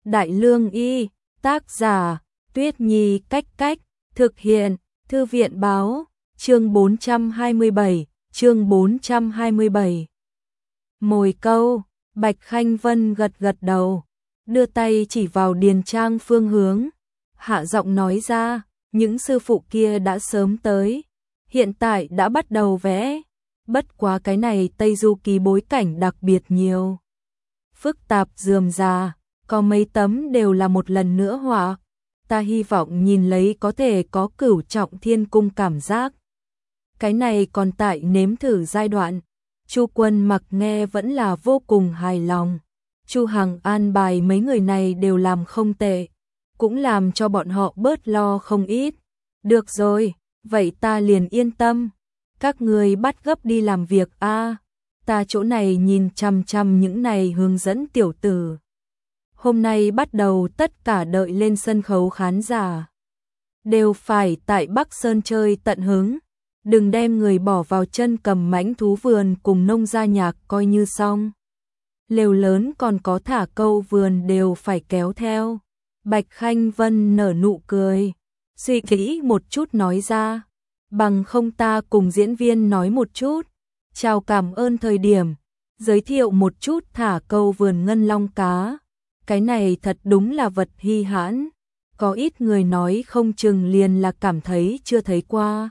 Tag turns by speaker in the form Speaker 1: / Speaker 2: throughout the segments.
Speaker 1: Đại Lương Y, tác giả, Tuyết Nhi Cách Cách, thực hiện, Thư viện Báo, chương 427. Mồi câu, Bạch Khanh Vân gật gật đầu, đưa tay chỉ vào điền trang phương hướng, hạ giọng nói ra, những sư phụ kia đã sớm tới, hiện tại đã bắt đầu vẽ, bất quá cái này Tây Du Ký bối cảnh đặc biệt nhiều. Phức tạp rườm rà, có mấy tấm đều là một lần nữa họa, ta hy vọng nhìn lấy có thể có Cửu Trọng Thiên Cung cảm giác. Cái này còn tại nếm thử giai đoạn, Chu Quân Mặc nghe vẫn là vô cùng hài lòng. Chu Hằng an bài mấy người này đều làm không tệ, cũng làm cho bọn họ bớt lo không ít. Được rồi, vậy ta liền yên tâm. Các người bắt gấp đi làm việc a, ta chỗ này nhìn chằm chằm những này hướng dẫn tiểu tử. Hôm nay bắt đầu tất cả đợi lên sân khấu khán giả đều phải tại Bắc Sơn chơi tận hứng, đừng đem người bỏ vào chân cầm mãnh thú vườn cùng nông gia nhạc coi như xong. Lều lớn còn có thả câu vườn đều phải kéo theo. Bạch Khanh Vân nở nụ cười, suy nghĩ một chút nói ra, bằng không ta cùng diễn viên nói một chút, chào cảm ơn thời điểm, giới thiệu một chút thả câu vườn ngân long cá. Cái này thật đúng là vật hi hãn, có ít người nói không chừng liền là cảm thấy chưa thấy qua.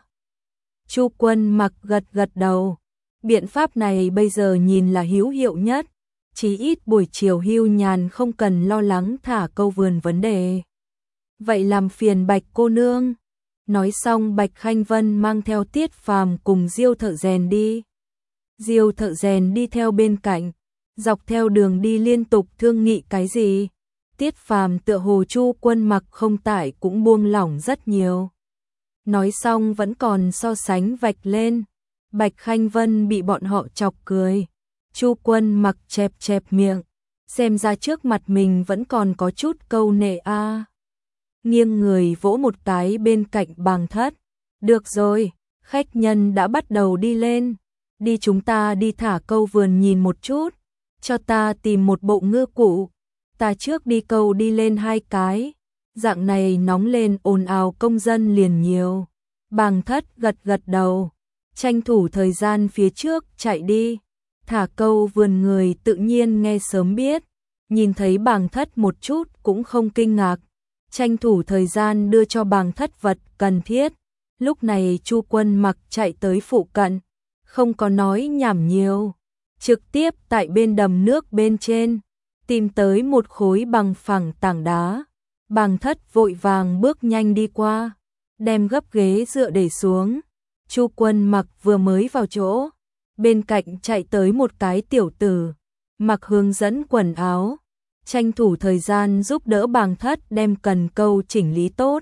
Speaker 1: Chu Quân Mặc gật gật đầu, biện pháp này bây giờ nhìn là hữu hiệu nhất, chí ít buổi chiều hưu nhàn không cần lo lắng thả câu vườn vấn đề. Vậy làm phiền Bạch cô nương. Nói xong Bạch Khanh Vân mang theo Tiết Phàm cùng Diêu Thợ Rèn đi. Diêu Thợ Rèn đi theo bên cạnh, dọc theo đường đi liên tục thương nghị cái gì. Tiết Phàm tựa hồ Chu Quân Mặc không tại cũng buông lỏng rất nhiều. Nói xong vẫn còn so sánh vạch lên. Bạch Khanh Vân bị bọn họ chọc cười. Chu Quân Mặc chẹp chẹp miệng, xem ra trước mặt mình vẫn còn có chút câu nệ a. Nghiêng người vỗ một cái bên cạnh Bàng Thất. Được rồi, khách nhân đã bắt đầu đi lên. Đi chúng ta đi thả câu vườn nhìn một chút. Cho ta tìm một bộ ngư cụ. Ta trước đi câu đi lên 2 cái. Dạng này nóng lên ồn ào công dân liền nhiều. Bàng Thất gật gật đầu, tranh thủ thời gian phía trước chạy đi. Thả câu vườn người tự nhiên nghe sớm biết, nhìn thấy Bàng Thất một chút cũng không kinh ngạc, tranh thủ thời gian đưa cho Bàng Thất vật cần thiết. Lúc này Chu Quân Mặc chạy tới phụ cận, không có nói nhảm nhiều, trực tiếp tại bên đầm nước bên trên tìm tới một khối bằng phẳng tảng đá. Bàng Thất vội vàng bước nhanh đi qua, đem gấp ghế dựa để xuống. Chu Quân Mặc vừa mới vào chỗ, bên cạnh chạy tới một cái tiểu tử, mặc hướng dẫn quần áo, tranh thủ thời gian giúp đỡ Bàng Thất đem cần câu chỉnh lý tốt.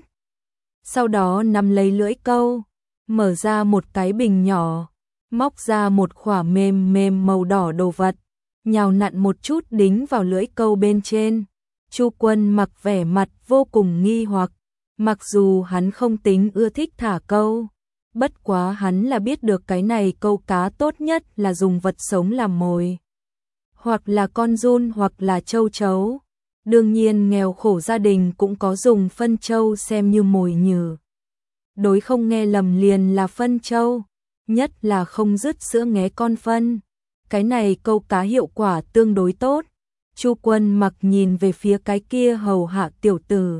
Speaker 1: Sau đó nắm lấy lưỡi câu, mở ra một cái bình nhỏ, móc ra một khỏa mềm mềm màu đỏ đồ vật, nhào nặn một chút đính vào lưỡi câu bên trên. Chu Quân Mặc vẻ mặt vô cùng nghi hoặc, mặc dù hắn không tính ưa thích thả câu, bất quá hắn là biết được cái này câu cá tốt nhất là dùng vật sống làm mồi, hoặc là con giun hoặc là châu chấu. Đương nhiên nghèo khổ gia đình cũng có dùng phân châu xem như mồi nhử. Đối không nghe lầm liền là phân châu, nhất là không dứt sữa nghé con phân. Cái này câu cá hiệu quả tương đối tốt. Chu Quân Mặc nhìn về phía cái kia hầu hạ tiểu tử,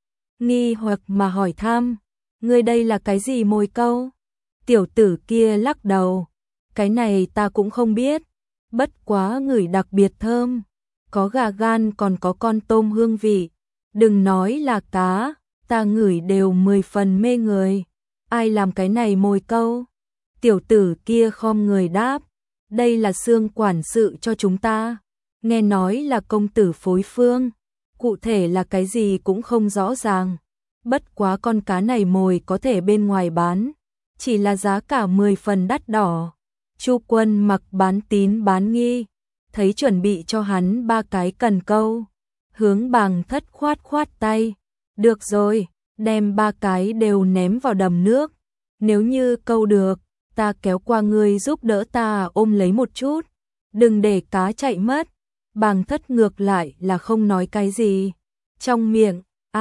Speaker 1: nghi hoặc mà hỏi thăm, ngươi đây là cái gì mồi câu? Tiểu tử kia lắc đầu, cái này ta cũng không biết, bất quá ngửi đặc biệt thơm, có gà gan còn có con tôm hương vị, đừng nói là cá, ta ngửi đều 10 phần mê người. Ai làm cái này mồi câu? Tiểu tử kia khom người đáp, đây là Xương quản sự cho chúng ta, nghe nói là công tử phối phương, cụ thể là cái gì cũng không rõ ràng, bất quá con cá này mồi có thể bên ngoài bán, chỉ là giá cả 10 phần đắt đỏ. Chu Quân Mặc bán tín bán nghi, thấy chuẩn bị cho hắn 3 cái cần câu, hướng Bàng Thất khoát khoát tay, được rồi, đem 3 cái đều ném vào đầm nước, nếu như câu được, ta kéo qua ngươi giúp đỡ ta ôm lấy một chút, đừng để cá chạy mất. Bàng Thất ngược lại là không nói cái gì, trong miệng,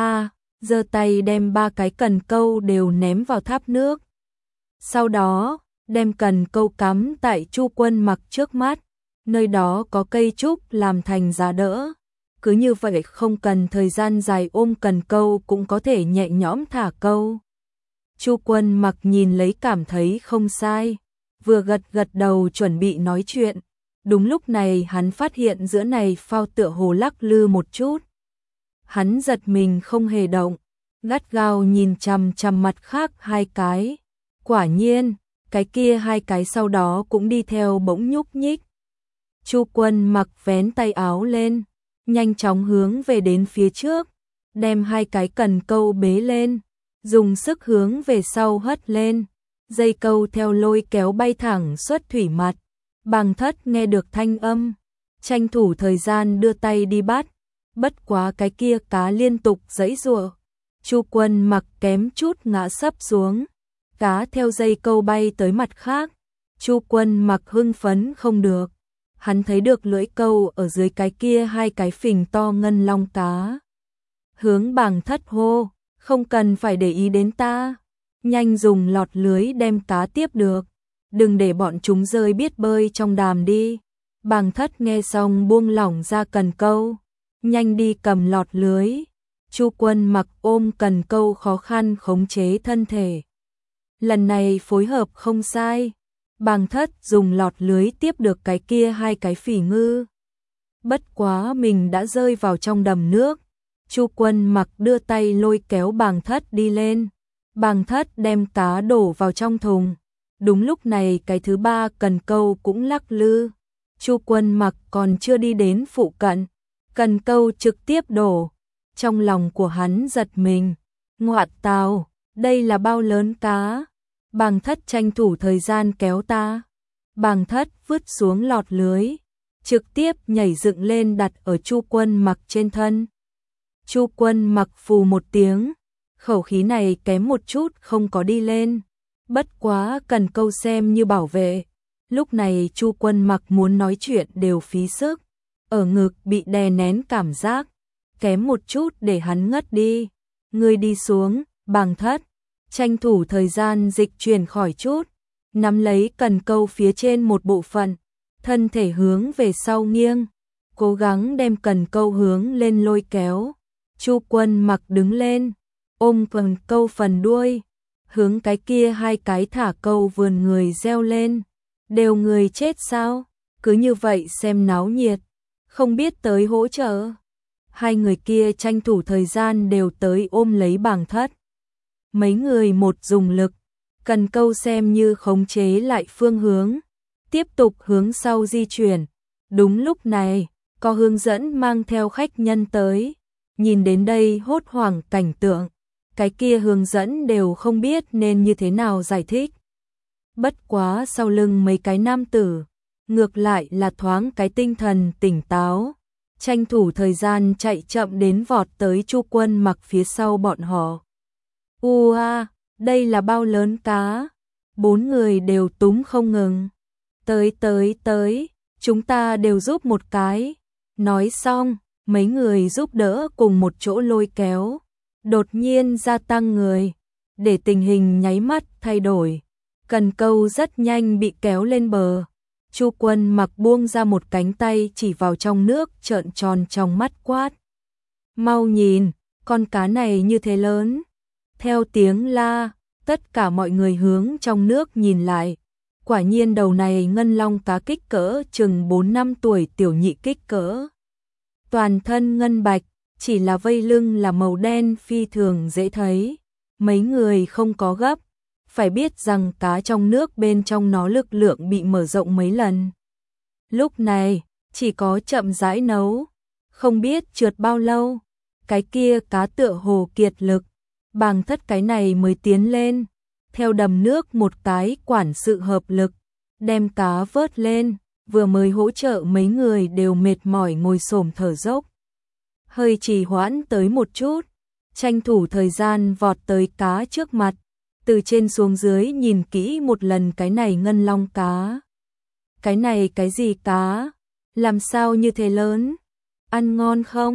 Speaker 1: giơ tay đem 3 cái cần câu đều ném vào tháp nước. Sau đó, đem cần câu cắm tại Chu Quân Mặc trước mắt, nơi đó có cây trúc làm thành giá đỡ. Cứ như vậy không cần thời gian dài ôm cần câu cũng có thể nhẹ nhõm thả câu. Chu Quân Mặc nhìn lấy cảm thấy không sai, vừa gật gật đầu chuẩn bị nói chuyện. Đúng lúc này hắn phát hiện giữa này phao tựa hồ lắc lư một chút. Hắn giật mình không hề động, gắt gao nhìn chằm chằm mặt khác 2 cái. Quả nhiên, cái kia 2 cái sau đó cũng đi theo bỗng nhúc nhích. Chu Quân Mặc vén tay áo lên, nhanh chóng hướng về đến phía trước, đem 2 cái cần câu bế lên, dùng sức hướng về sau hất lên, dây câu theo lôi kéo bay thẳng xuất thủy mặt. Bàng Thất nghe được thanh âm, tranh thủ thời gian đưa tay đi bắt, bất quá cái kia cá liên tục giãy giụa. Chu Quân Mặc kém chút ngã sấp xuống, cá theo dây câu bay tới mặt khác. Chu Quân Mặc hưng phấn không được, hắn thấy được lưỡi câu ở dưới cái kia 2 cái phình to ngân long cá. Hướng Bàng Thất hô, không cần phải để ý đến ta, nhanh dùng lọt lưới đem cá tiếp được, đừng để bọn chúng rơi biết bơi trong đàm đi. Bàng Thất nghe xong buông lỏng ra cần câu, nhanh đi cầm lọt lưới. Chu Quân Mặc ôm cần câu khó khăn khống chế thân thể. Lần này phối hợp không sai, Bàng Thất dùng lọt lưới tiếp được cái kia 2 cái phỉ ngư. Bất quá mình đã rơi vào trong đầm nước. Chu Quân Mặc đưa tay lôi kéo Bàng Thất đi lên. Bàng Thất đem cá đổ vào trong thùng. Đúng lúc này cái thứ 3 cần câu cũng lắc lư. Chu Quân Mặc còn chưa đi đến phụ cận, cần câu trực tiếp đổ. Trong lòng của hắn giật mình, ngoại tào, đây là bao lớn cá. Bàng Thất tranh thủ thời gian kéo ta. Bàng Thất vứt xuống lọt lưới, trực tiếp nhảy dựng lên đặt ở Chu Quân Mặc trên thân. Chu Quân Mặc phù một tiếng, khẩu khí này kém một chút không có đi lên. Bất quá cần câu xem như bảo vệ. Lúc này Chu Quân Mặc muốn nói chuyện đều phí sức, ở ngực bị đè nén cảm giác, kém một chút để hắn ngất đi. Ngươi đi xuống. Bàng Thất tranh thủ thời gian dịch chuyển khỏi chút, nắm lấy cần câu phía trên một bộ phận, thân thể hướng về sau nghiêng, cố gắng đem cần câu hướng lên lôi kéo. Chu Quân Mặc đứng lên, ôm cần câu phần đuôi, hướng cái kia 2 cái thả câu vườn người reo lên. Đều người chết sao? Cứ như vậy xem náo nhiệt, không biết tới hỗ trợ. 2 người kia tranh thủ thời gian đều tới ôm lấy Bàng Thất. Mấy người một dùng lực, cần câu xem như khống chế lại phương hướng, tiếp tục hướng sau di chuyển. Đúng lúc này, có hướng dẫn mang theo khách nhân tới. Nhìn đến đây hốt hoảng cảnh tượng, cái kia hướng dẫn đều không biết nên như thế nào giải thích. Bất quá sau lưng mấy cái nam tử, ngược lại là thoáng cái tinh thần tỉnh táo, tranh thủ thời gian chạy chậm đến vọt tới Chu Quân Mặc phía sau bọn họ. Đây là bao lớn cá. 4 người đều túm không ngừng. Tới, chúng ta đều giúp một cái. Nói xong, mấy người giúp đỡ cùng một chỗ lôi kéo. Đột nhiên gia tăng người, để tình hình nháy mắt thay đổi. Cần câu rất nhanh bị kéo lên bờ. Chu Quân Mặc buông ra một cánh tay chỉ vào trong nước, trợn tròn trong mắt quát. Mau nhìn, con cá này như thế lớn. Theo tiếng la, tất cả mọi người hướng trong nước nhìn lại. Quả nhiên đầu này ngân long cá kích cỡ chừng 4-5 tuổi tiểu nhị kích cỡ. Toàn thân ngân bạch, chỉ là vây lưng là màu đen phi thường dễ thấy. Mấy người không có gấp, phải biết rằng cá trong nước bên trong nó lực lượng bị mở rộng mấy lần. Lúc này, chỉ có chậm rãi nấu, không biết trượt bao lâu, cái kia cá tựa hồ kiệt lực. Bàng Thất cái này mới tiến lên, theo đầm nước một cái quản sự hợp lực, đem cá vớt lên, vừa mới hỗ trợ mấy người đều mệt mỏi ngồi xổm thở dốc. Hơi trì hoãn tới một chút, tranh thủ thời gian vọt tới cá trước mặt, từ trên xuống dưới nhìn kỹ một lần cái này ngân long cá. Cái này cái gì cá? Làm sao như thế lớn? Ăn ngon không?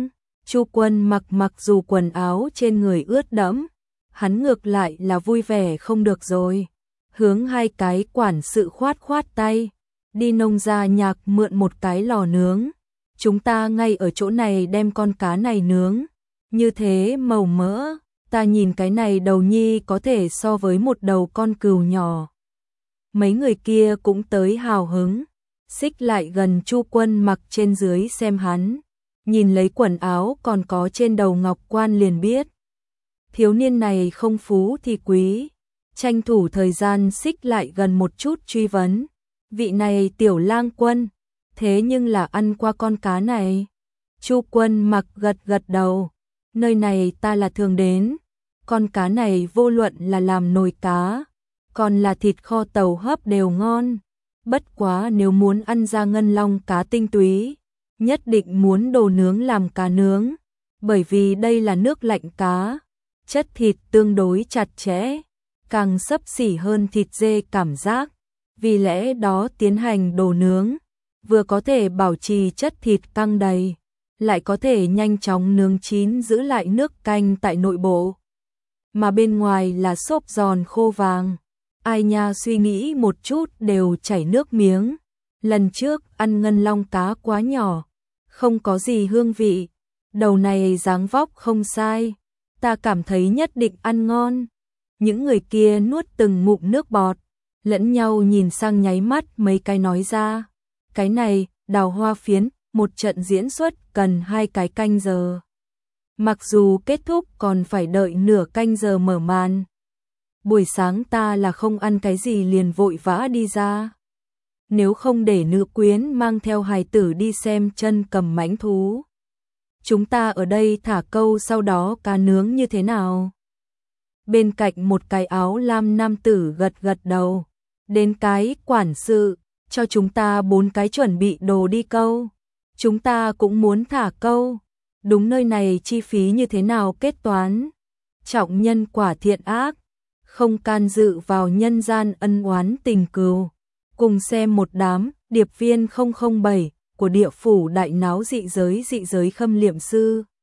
Speaker 1: Chu Quân mặc dù quần áo trên người ướt đẫm, hắn ngược lại là vui vẻ không được rồi. Hướng hai cái quản sự khoát tay, đi nông gia nhạc mượn một cái lò nướng. Chúng ta ngay ở chỗ này đem con cá này nướng. Như thế màu mỡ, ta nhìn cái này đầu nhi có thể so với một đầu con cừu nhỏ. Mấy người kia cũng tới hào hứng, xích lại gần Chu Quân mặc trên dưới xem hắn. Nhìn lấy quần áo còn có trên đầu ngọc quan liền biết. Thiếu niên này không phú thì quý, tranh thủ thời gian xích lại gần một chút truy vấn. Vị này tiểu lang quân, thế nhưng là ăn qua con cá này. Chu Quân mặc gật đầu, nơi này ta là thường đến. Con cá này vô luận là làm nồi cá, còn là thịt kho tàu hấp đều ngon. Bất quá nếu muốn ăn ra ngân long cá tinh túy, nhất định muốn đồ nướng làm cá nướng, bởi vì đây là nước lạnh cá, chất thịt tương đối chặt chẽ, càng xấp xỉ hơn thịt dê cảm giác, vì lẽ đó tiến hành đồ nướng, vừa có thể bảo trì chất thịt căng đầy, lại có thể nhanh chóng nướng chín giữ lại nước canh tại nội bộ, mà bên ngoài là xốp giòn khô vàng. Ai nha suy nghĩ một chút đều chảy nước miếng. Lần trước ăn ngân long cá quá nhỏ, không có gì hương vị. Đầu này dáng vóc không sai, ta cảm thấy nhất định ăn ngon. Những người kia nuốt từng ngụm nước bọt, lẫn nhau nhìn sang nháy mắt mấy cái nói ra. Cái này, đào hoa phiến, một trận diễn xuất cần 2 cái canh giờ. Mặc dù kết thúc còn phải đợi nửa canh giờ mở màn. Buổi sáng ta là không ăn cái gì liền vội vã đi ra. Nếu không để nữ quyến mang theo hài tử đi xem chân cầm mãnh thú. Chúng ta ở đây thả câu sau đó cá nướng như thế nào? Bên cạnh một cái áo lam nam tử gật đầu. Đến cái quản sự, cho chúng ta 4 cái chuẩn bị đồ đi câu. Chúng ta cũng muốn thả câu. Đúng nơi này chi phí như thế nào kết toán? Trọng nhân quả thiện ác, không can dự vào nhân gian ân oán tình cừu. Cùng xem một đám điệp viên 007 của địa phủ đại náo dị giới khâm liệm sư.